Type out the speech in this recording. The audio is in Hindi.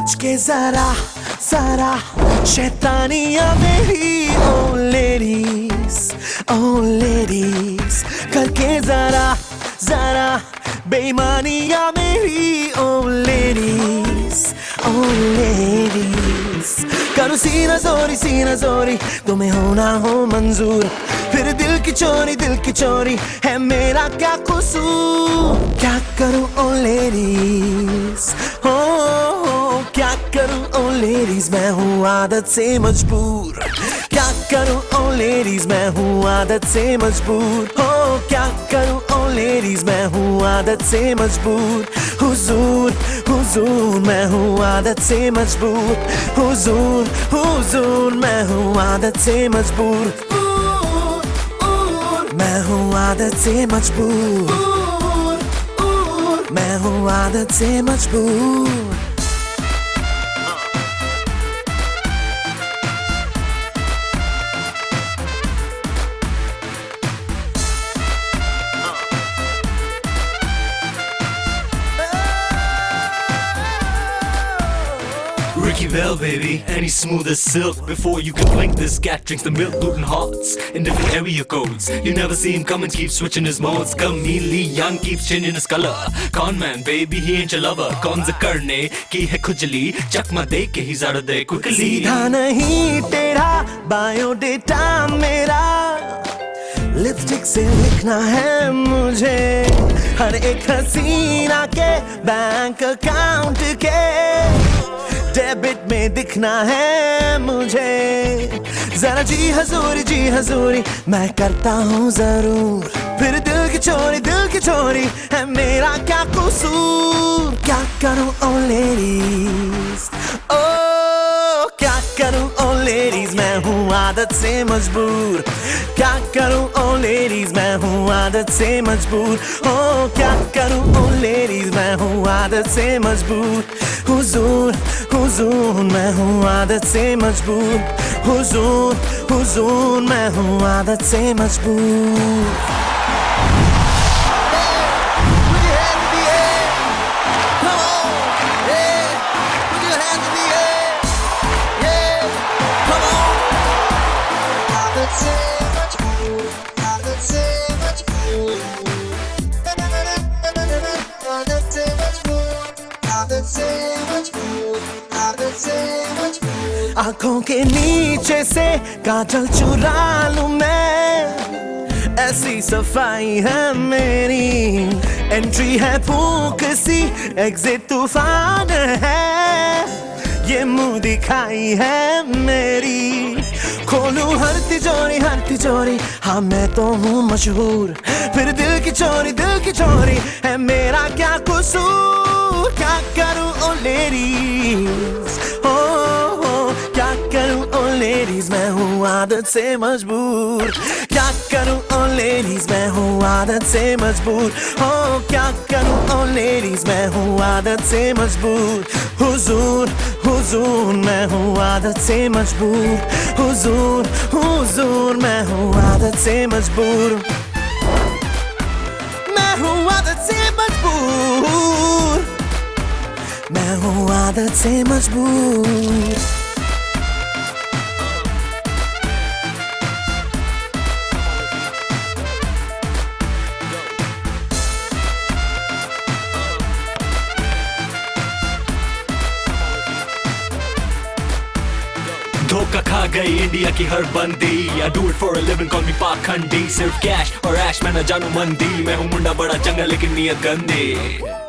बच के जरा जरा शैतानियां मेरी ओ लेडीज करके जरा जरा बेईमानियां मेरी ओ लेडीज करो सीना जोरी तुम्हें होना हो मंजूर फिर दिल की चोरी है मेरा क्या कसूर क्या करूं ओ लेडीज हो क्या करूं ओ लेडीज मैं हूँ आदत से मजबूर क्या करूं ओ लेडीज मैं हूँ आदत से मजबूर हो क्या करूं ओ लेडीज मैं हूँ आदत से मजबूर हुजूर मैं हूँ आदत से मजबूर हुजूर मैं हूँ आदत से मजबूर मैं हूँ आदत से मजबूर मैं हूँ आदत से मजबूर Ricky Bell, baby, and he's smooth as silk. Before you can blink, this cat drinks the milk, looting hearts in different area codes. You never see him come and keep switching his modes. Chameleon keeps changing his color. Con man, baby, he ain't your lover. Cons karne ki hai khujli, chakma de ke he's out of there quickly. सीधा नहीं तेरा बायोडेटा मेरा लिपस्टिक से लिखना है मुझे हर एक हसीना के बैंक अकाउंट के डेबिट में दिखना है मुझे जरा जी हजूरी मैं करता हूँ जरूर फिर दिल की चोरी है मेरा क्या कसूर क्या करूँ ओ लेडीज ओ क्या करूँ ओ लेडीज मैं हूँ आदत से मजबूर क्या करूँ ओ लेडीज मैं हूँ आदत से मजबूर ओ क्या करूँ ओ लेडीज मैं हूँ आदत से मजबूर हुजूर मैं हूँ आदत से मजबूर हुजूर मैं हूँ आदत से मजबूर आंखों के नीचे से काजल चुरा लूं मैं ऐसी सफाई है मेरी एंट्री है फूंक सी एग्जिट तूफान है ये मुंह दिखाई है मेरी खोलूं हर तिजोरी हाँ मैं तो हूँ मशहूर फिर दिल की चोरी है मेरा क्या कसूर क्या करूं ओ लेडीज हो क्या करूं ओ लेडीज मैं हूँ आदत से मजबूर क्या करूं ओ लेडीज मैं हूँ आदत से मजबूर हो क्या करूं ओ लेडीज मैं हूँ आदत से मजबूर हुजूर मैं हूँ आदत से मजबूर हुजूर मैं हूँ आदत से मजबूर मैं हूँ आदत से मजबूर मैं हूँ आदत से मजबूर धोखा खा गई इंडिया की हर बंदी I do it for a living call me पाखंडी सिर्फ कैश और ऐश मैं न जानू मंदी मैं हूँ मुंडा बड़ा चंगा लेकिन नियत गंदी